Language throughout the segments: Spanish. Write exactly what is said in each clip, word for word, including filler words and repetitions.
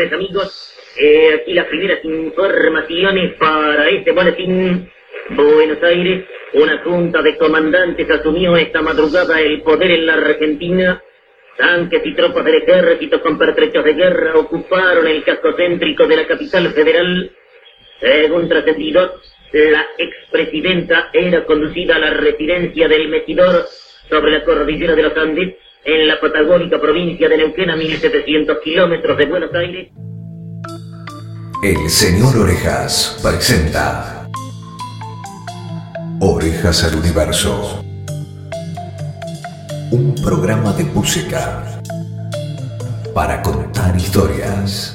señores amigos, eh, aquí las primeras informaciones para este boletín. Buenos Aires, una junta de comandantes asumió esta madrugada el poder en la Argentina. Tanques y tropas del ejército con pertrechos de guerra ocuparon el casco céntrico de la capital federal. Según trascendido, la expresidenta era conducida a la residencia del Mejidor sobre la cordillera de los Andes, en la patagónica provincia de Neuquén, a mil setecientos kilómetros de Buenos Aires. El señor Orejas presenta Orejas al Universo, un programa de música para contar historias.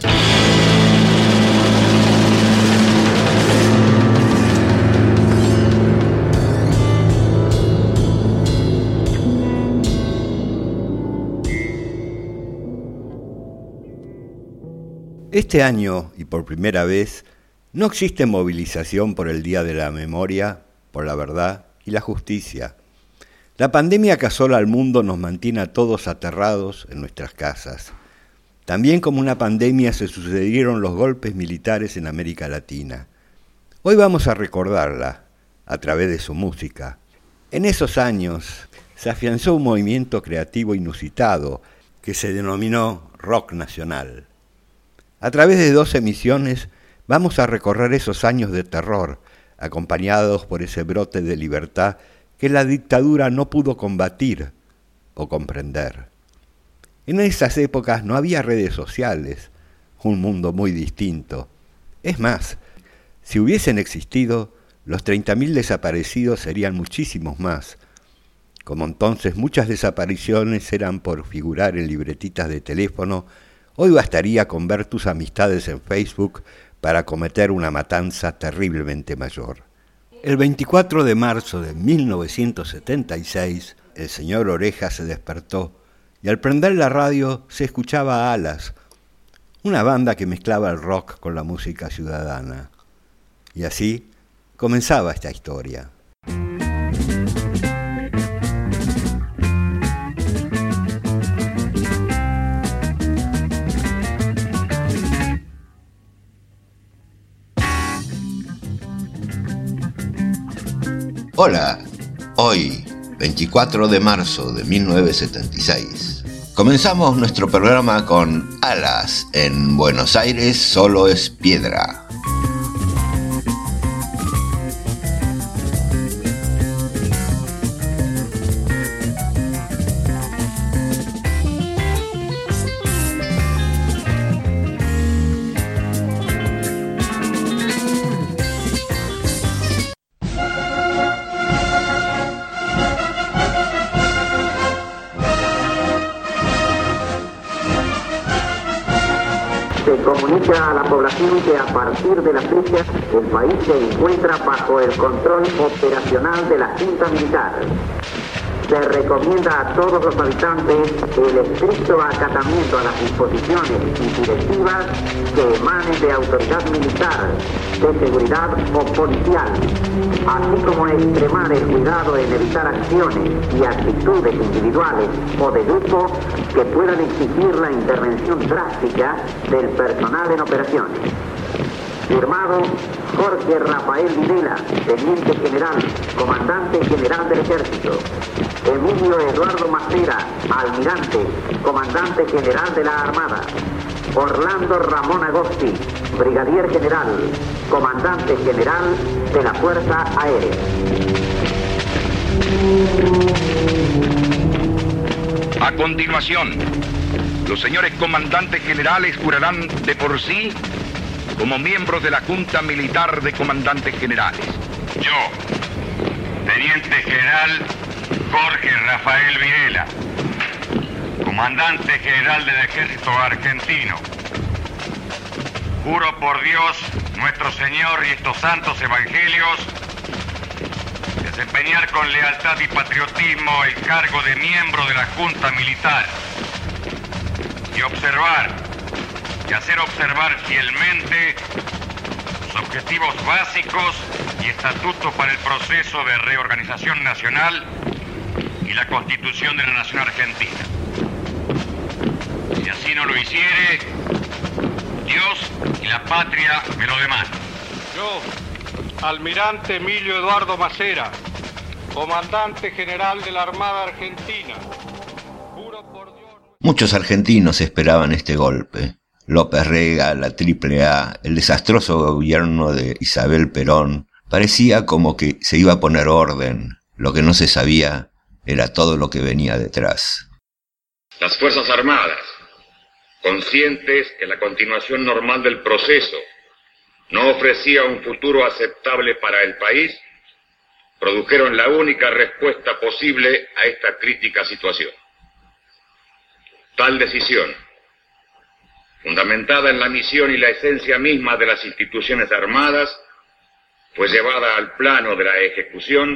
Este año, y por primera vez, no existe movilización por el Día de la Memoria, por la verdad y la justicia. La pandemia que asola al mundo nos mantiene a todos aterrados en nuestras casas. También como una pandemia se sucedieron los golpes militares en América Latina. Hoy vamos a recordarla a través de su música. En esos años se afianzó un movimiento creativo inusitado que se denominó rock nacional. A través de dos emisiones vamos a recorrer esos años de terror, acompañados por ese brote de libertad que la dictadura no pudo combatir o comprender. En esas épocas no había redes sociales, un mundo muy distinto. Es más, si hubiesen existido, los treinta mil desaparecidos serían muchísimos más. Como entonces muchas desapariciones eran por figurar en libretitas de teléfono, hoy bastaría con ver tus amistades en Facebook para cometer una matanza terriblemente mayor. El veinticuatro de marzo de mil novecientos setenta y seis, el señor Orejas se despertó y al prender la radio se escuchaba a Alas, una banda que mezclaba el rock con la música ciudadana. Y así comenzaba esta historia. Hola, hoy, veinticuatro de marzo de mil novecientos setenta y seis, comenzamos nuestro programa con Alas. En Buenos Aires solo es piedra. A la población que a partir de la fecha el país se encuentra bajo el control operacional de la Junta Militar. Se recomienda a todos los habitantes el estricto acatamiento a las disposiciones y directivas que emanen de autoridad militar, de seguridad o policial, así como extremar el cuidado en evitar acciones y actitudes individuales o de grupo que puedan exigir la intervención drástica del personal en operaciones. Firmado Jorge Rafael Videla, Teniente General, Comandante General del Ejército. Emilio Eduardo Macera, Almirante, Comandante General de la Armada. Orlando Ramón Agosti, Brigadier General, Comandante General de la Fuerza Aérea. A continuación, los señores comandantes generales jurarán de por sí como miembros de la Junta Militar de Comandantes Generales. Yo, Teniente General Jorge Rafael Videla, Comandante General del Ejército Argentino. Juro por Dios, nuestro Señor y estos santos evangelios, desempeñar con lealtad y patriotismo el cargo de miembro de la Junta Militar y observar y hacer observar fielmente los objetivos básicos y estatutos para el proceso de reorganización nacional y la Constitución de la Nación Argentina. Si así no lo hiciere, Dios y la patria me lo demanda. Yo, almirante Emilio Eduardo Macera, comandante general de la Armada Argentina, juro por Dios... Muchos argentinos esperaban este golpe. López Rega, la Triple A, el desastroso gobierno de Isabel Perón, parecía como que se iba a poner orden. Lo que no se sabía era todo lo que venía detrás. Las Fuerzas Armadas, conscientes que la continuación normal del proceso no ofrecía un futuro aceptable para el país, produjeron la única respuesta posible a esta crítica situación. Tal decisión, fundamentada en la misión y la esencia misma de las instituciones armadas, fue llevada al plano de la ejecución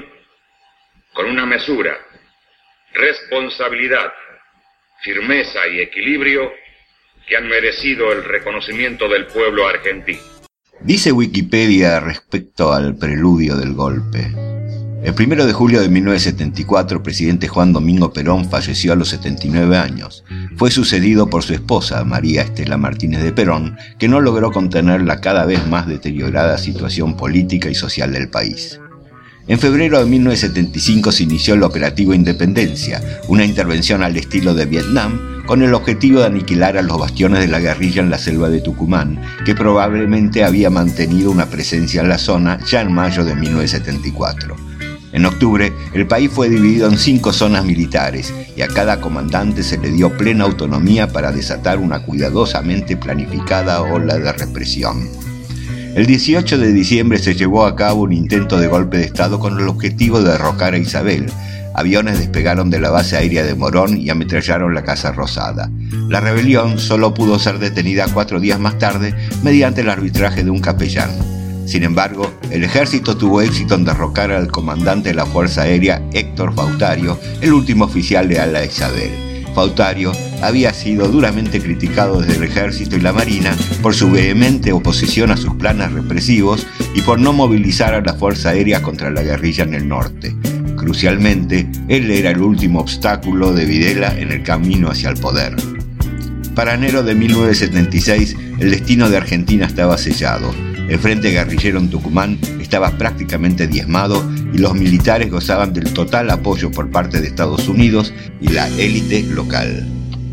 con una mesura, responsabilidad, firmeza y equilibrio que han merecido el reconocimiento del pueblo argentino. Dice Wikipedia respecto al preludio del golpe. El primero de julio de mil novecientos setenta y cuatro, el presidente Juan Domingo Perón falleció a los setenta y nueve años. Fue sucedido por su esposa, María Estela Martínez de Perón, que no logró contener la cada vez más deteriorada situación política y social del país. En febrero de mil novecientos setenta y cinco se inició el operativo Independencia, una intervención al estilo de Vietnam, con el objetivo de aniquilar a los bastiones de la guerrilla en la selva de Tucumán, que probablemente había mantenido una presencia en la zona ya en mayo de mil novecientos setenta y cuatro. En octubre, el país fue dividido en cinco zonas militares y a cada comandante se le dio plena autonomía para desatar una cuidadosamente planificada ola de represión. El dieciocho de diciembre se llevó a cabo un intento de golpe de Estado con el objetivo de derrocar a Isabel. Aviones despegaron de la base aérea de Morón y ametrallaron la Casa Rosada. La rebelión solo pudo ser detenida cuatro días más tarde mediante el arbitraje de un capellán. Sin embargo, el ejército tuvo éxito en derrocar al comandante de la Fuerza Aérea, Héctor Fautario, el último oficial leal a Isabel. Fautario había sido duramente criticado desde el ejército y la marina por su vehemente oposición a sus planes represivos y por no movilizar a la Fuerza Aérea contra la guerrilla en el norte. Crucialmente, él era el último obstáculo de Videla en el camino hacia el poder. Para enero de mil novecientos setenta y seis, el destino de Argentina estaba sellado. El frente guerrillero en Tucumán estaba prácticamente diezmado y los militares gozaban del total apoyo por parte de Estados Unidos y la élite local.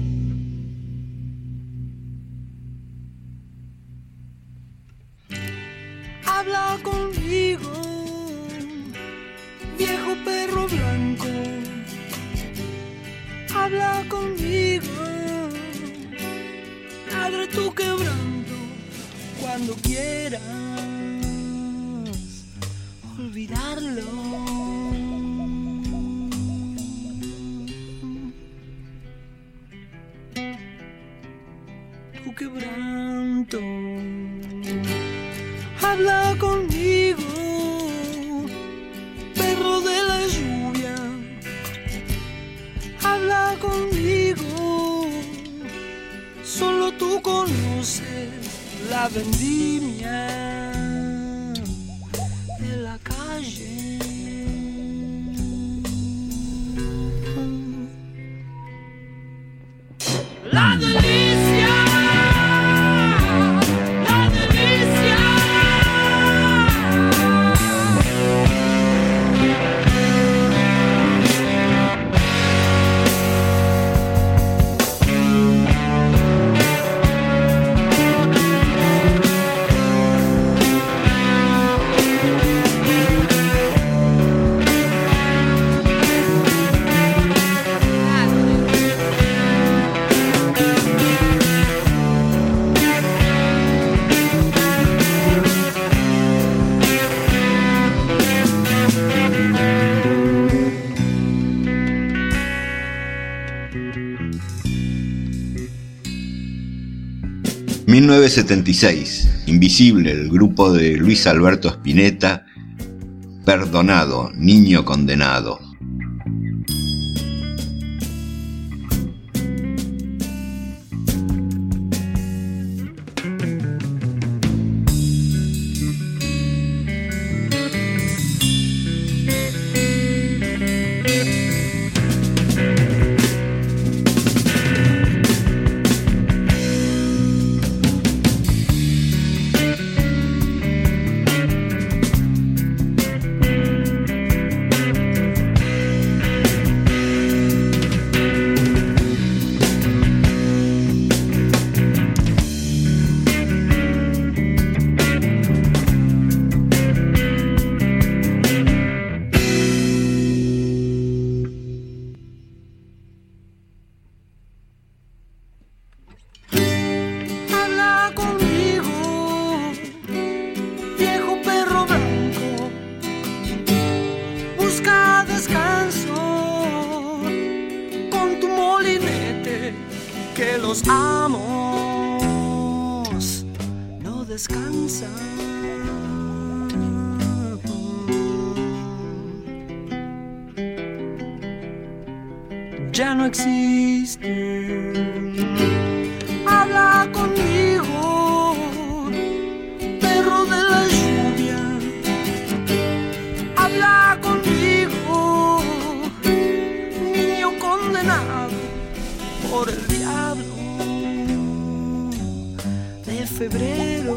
Habla conmigo, viejo perro blanco. Habla conmigo, abre tu quebranto. Cuando quieras olvidarlo, tu quebranto. Habla conmigo, perro de la lluvia. Habla conmigo, solo tú conoces la vendimia de la calle. La delicia, la delicia. mil novecientos setenta y seis, Invisible, el grupo de Luis Alberto Spinetta, Perdonado, niño condenado. que los amos no descansan. Ya no existe. Habla conmigo, perro de la lluvia. Habla conmigo, niño condenado por el diablo de febrero.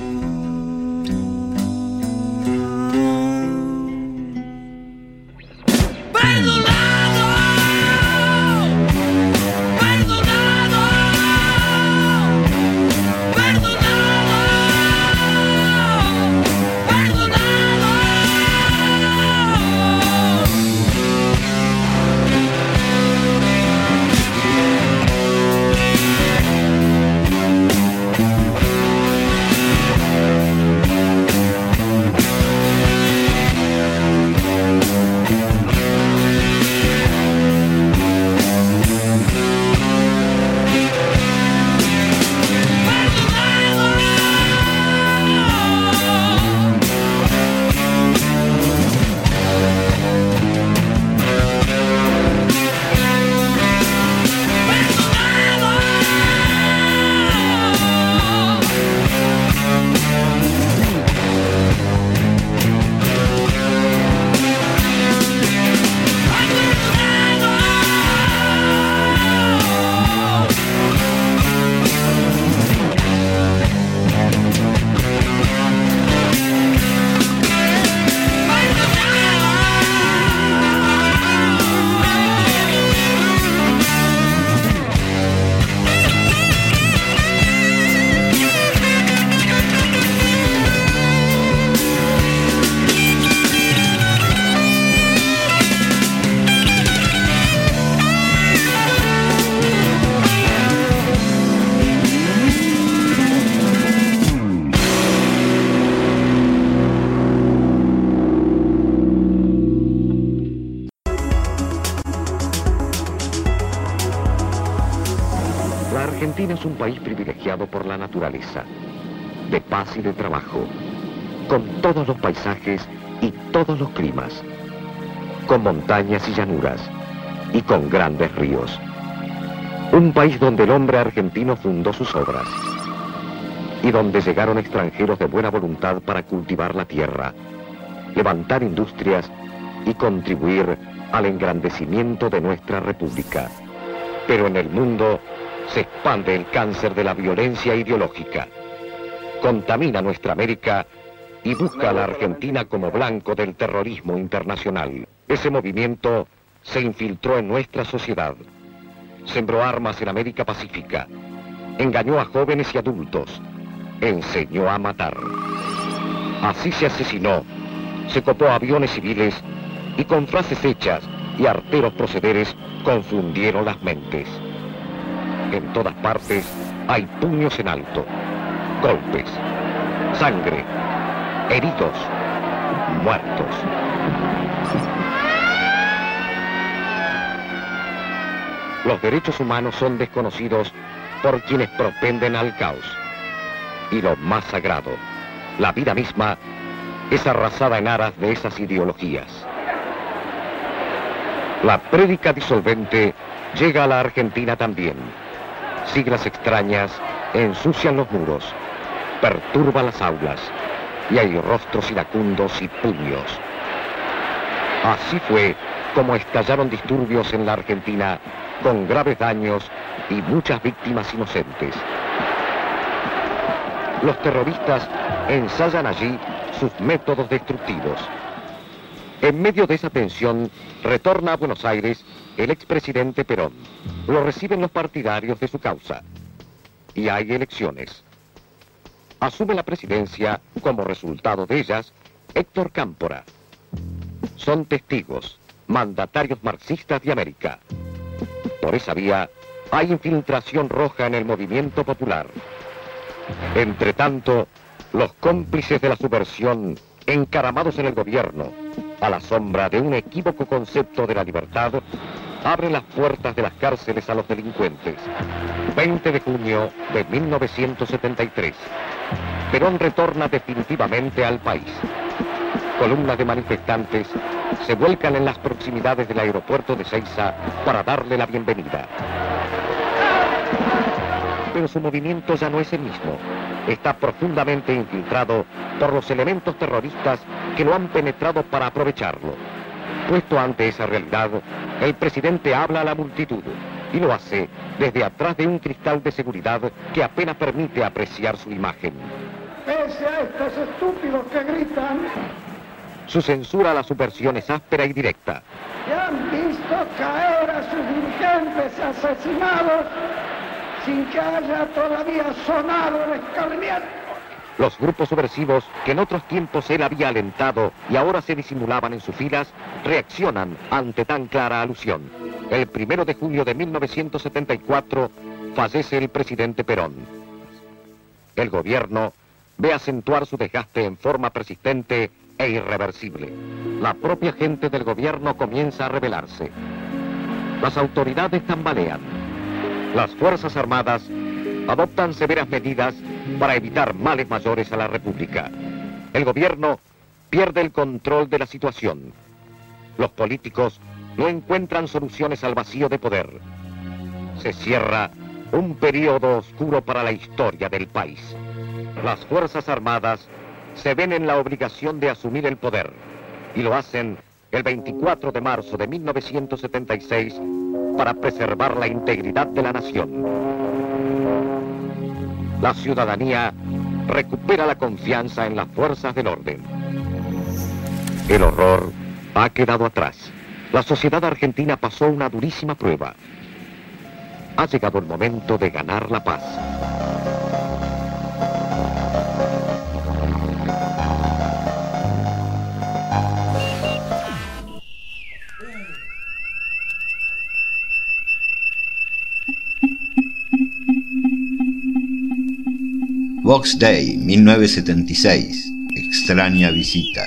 Argentina es un país privilegiado por la naturaleza, de paz y de trabajo, con todos los paisajes y todos los climas, con montañas y llanuras y con grandes ríos. Un país donde el hombre argentino fundó sus obras y donde llegaron extranjeros de buena voluntad para cultivar la tierra, levantar industrias y contribuir al engrandecimiento de nuestra república. Pero en el mundo se expande el cáncer de la violencia ideológica. Contamina nuestra América y busca a la Argentina como blanco del terrorismo internacional. Ese movimiento se infiltró en nuestra sociedad, sembró armas en América Pacífica, engañó a jóvenes y adultos, enseñó a matar. Así se asesinó, se copó aviones civiles y con frases hechas y arteros procederes confundieron las mentes. En todas partes hay puños en alto, golpes, sangre, heridos, muertos. Los derechos humanos son desconocidos por quienes propenden al caos. Y lo más sagrado, la vida misma, es arrasada en aras de esas ideologías. La prédica disolvente llega a la Argentina también. Siglas extrañas ensucian los muros, perturban las aulas, y hay rostros iracundos y puños. Así fue como estallaron disturbios en la Argentina con graves daños y muchas víctimas inocentes. Los terroristas ensayan allí sus métodos destructivos. En medio de esa tensión, retorna a Buenos Aires el expresidente Perón. Lo reciben los partidarios de su causa. Y hay elecciones. Asume la presidencia, como resultado de ellas, Héctor Cámpora. Son testigos, mandatarios marxistas de América. Por esa vía, hay infiltración roja en el movimiento popular. Entre tanto, los cómplices de la subversión, encaramados en el gobierno, a la sombra de un equívoco concepto de la libertad, abre las puertas de las cárceles a los delincuentes. veinte de junio de mil novecientos setenta y tres. Perón retorna definitivamente al país. Columnas de manifestantes se vuelcan en las proximidades del aeropuerto de Seiza para darle la bienvenida. Pero su movimiento ya no es el mismo. Está profundamente infiltrado por los elementos terroristas que lo han penetrado para aprovecharlo. Puesto ante esa realidad, el presidente habla a la multitud y lo hace desde atrás de un cristal de seguridad que apenas permite apreciar su imagen. Pese a estos estúpidos que gritan, su censura a la subversión es áspera y directa. que han visto caer a sus dirigentes asesinados sin que haya todavía sonado el escarmiento. Los grupos subversivos que en otros tiempos él había alentado y ahora se disimulaban en sus filas, reaccionan ante tan clara alusión. El primero de julio de mil novecientos setenta y cuatro fallece el presidente Perón. El gobierno ve acentuar su desgaste en forma persistente e irreversible. La propia gente del gobierno comienza a rebelarse. Las autoridades tambalean. Las Fuerzas Armadas adoptan severas medidas para evitar males mayores a la República. El gobierno pierde el control de la situación. Los políticos no encuentran soluciones al vacío de poder. Se cierra un periodo oscuro para la historia del país. Las Fuerzas Armadas se ven en la obligación de asumir el poder y lo hacen el veinticuatro de marzo de mil novecientos setenta y seis para preservar la integridad de la nación. La ciudadanía recupera la confianza en las fuerzas del orden. El horror ha quedado atrás. La sociedad argentina pasó una durísima prueba. Ha llegado el momento de ganar la paz. Box Day, mil novecientos setenta y seis. Extraña visita.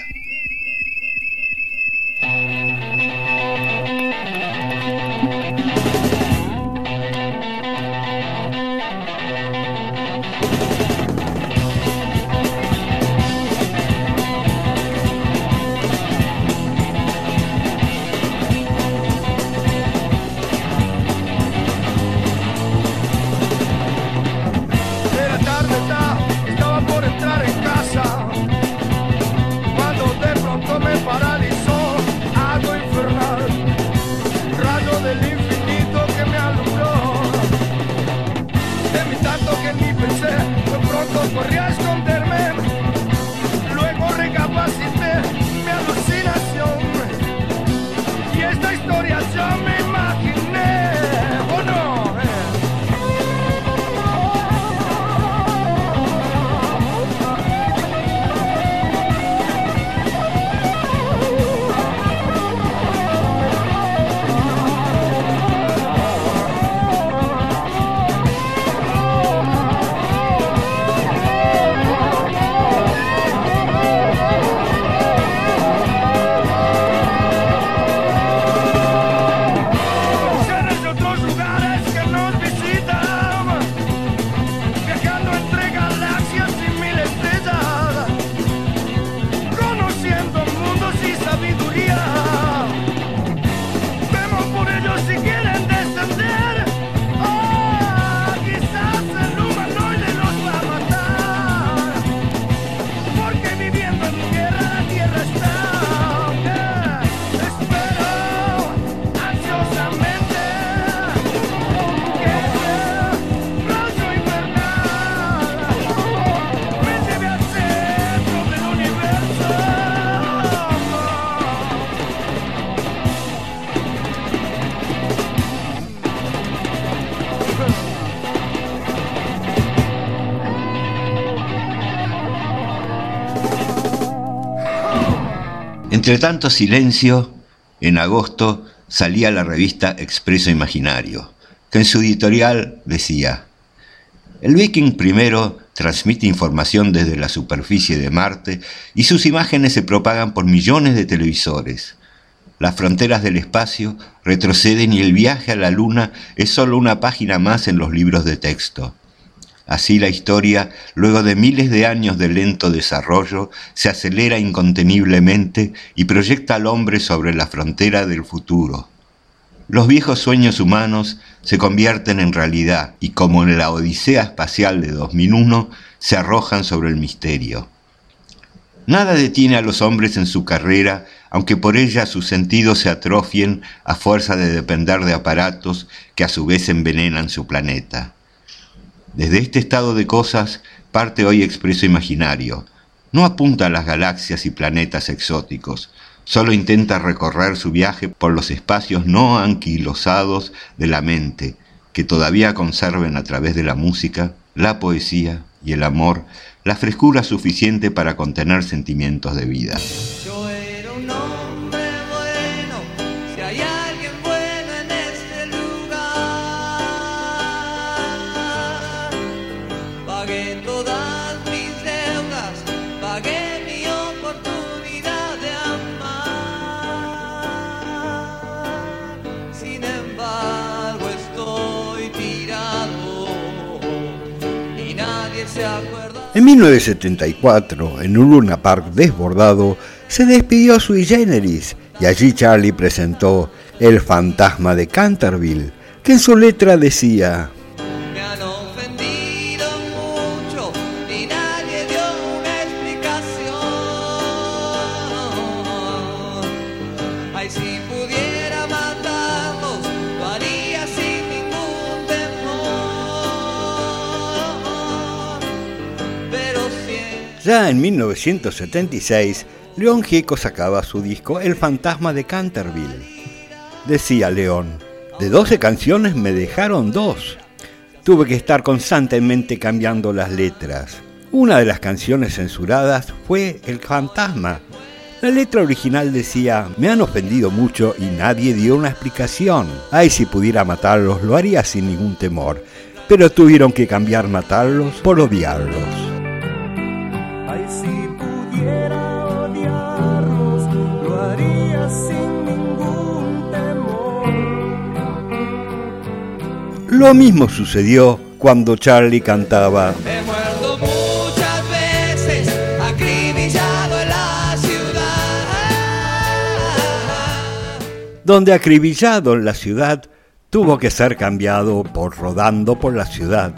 Entre tanto silencio, en agosto salía la revista Expreso Imaginario, que en su editorial decía: el Viking primero transmite información desde la superficie de Marte y sus imágenes se propagan por millones de televisores. las fronteras del espacio retroceden y el viaje a la luna es solo una página más en los libros de texto. Así la historia, luego de miles de años de lento desarrollo, se acelera inconteniblemente y proyecta al hombre sobre la frontera del futuro. Los viejos sueños humanos se convierten en realidad y, como en la Odisea espacial de dos mil uno, se arrojan sobre el misterio. Nada detiene a los hombres en su carrera, aunque por ella sus sentidos se atrofien a fuerza de depender de aparatos que a su vez envenenan su planeta. Desde este estado de cosas parte hoy Expreso Imaginario. No apunta a las galaxias y planetas exóticos, solo intenta recorrer su viaje por los espacios no anquilosados de la mente, que todavía conserven a través de la música, la poesía y el amor la frescura suficiente para contener sentimientos de vida. Yo era un hombre bueno, si hay alguien bueno en este lugar. Pagué todas mis deudas, pagué mi oportunidad de amar. Sin embargo estoy tirado y nadie se acuerda. En mil novecientos setenta y cuatro, en un Luna Park desbordado, se despidió Sui Generis y allí Charlie presentó El fantasma de Canterville, que en su letra decía: Me han ofendido mucho y nadie dio una explicación. Ay, si pudiera matarlos, lo haría sin ningún temor. Pero siempre... Ya en mil novecientos setenta y seis, León Gieco sacaba su disco El fantasma de Canterville. Decía León: de doce canciones me dejaron dos. Tuve que estar constantemente cambiando las letras. Una de las canciones censuradas fue El fantasma. La letra original decía: me han ofendido mucho y nadie dio una explicación. Ay, si pudiera matarlos, lo haría sin ningún temor. Pero tuvieron que cambiar matarlos por odiarlos. Ay, si pudiera odiarlos, lo haría sin ningún temor. Lo mismo sucedió cuando Charlie cantaba: He muerto muchas veces, acribillado en la ciudad. donde acribillado en la ciudad tuvo que ser cambiado por Rodando por la ciudad.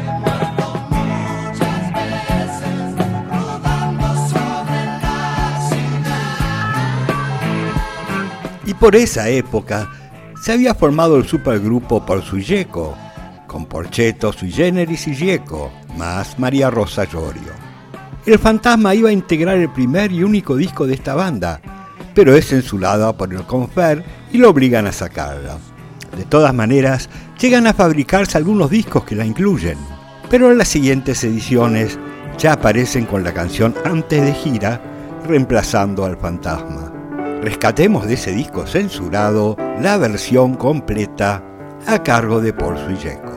Y por esa época se había formado el supergrupo Por Sui Gieco, con Porchetto, Sui Generis y Gieco, más María Rosa Llorio. El fantasma iba a integrar el primer y único disco de esta banda, pero es censurada por el Confer y lo obligan a sacarla. De todas maneras, llegan a fabricarse algunos discos que la incluyen, pero en las siguientes ediciones ya aparecen con la canción Antes de gira, reemplazando al fantasma. Rescatemos de ese disco censurado la versión completa a cargo de Por Sui Gieco.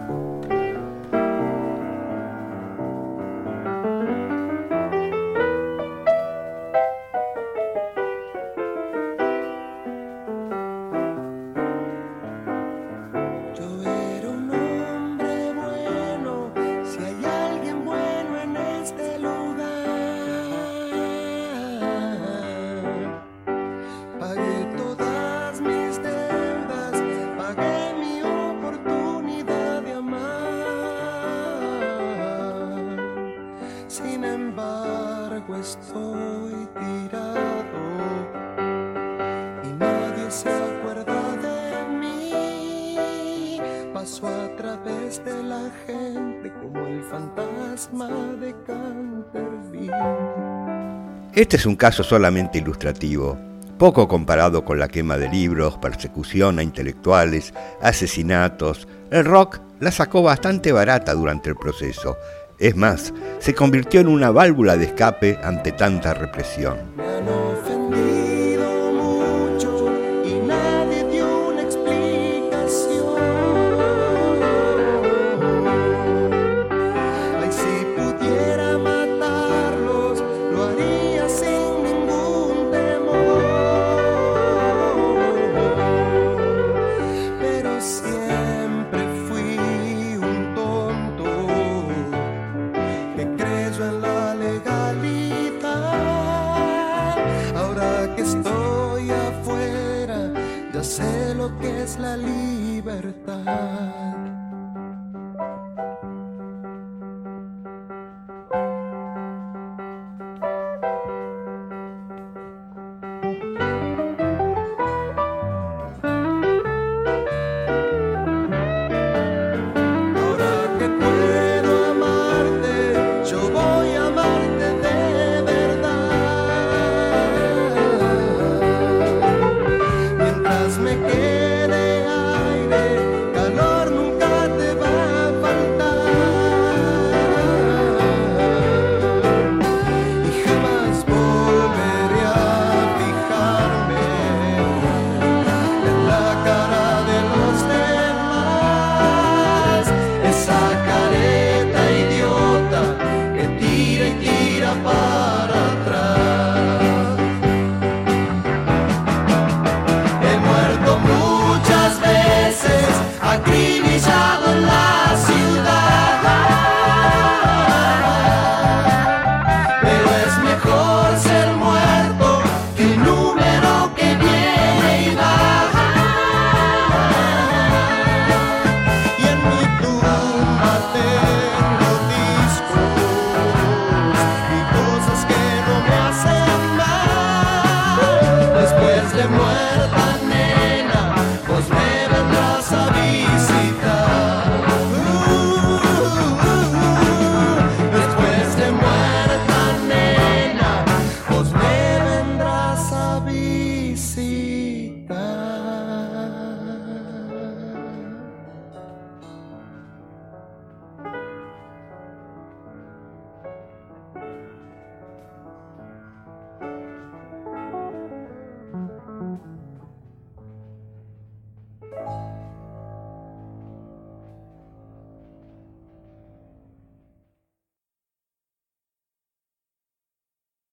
Estoy tirado y nadie se acuerda de mí. Paso a través de la gente como el fantasma de Canterville. Este es un caso solamente ilustrativo, poco comparado con la quema de libros, persecución a intelectuales, asesinatos. El rock la sacó bastante barata durante el proceso. Es más, se convirtió en una válvula de escape ante tanta represión.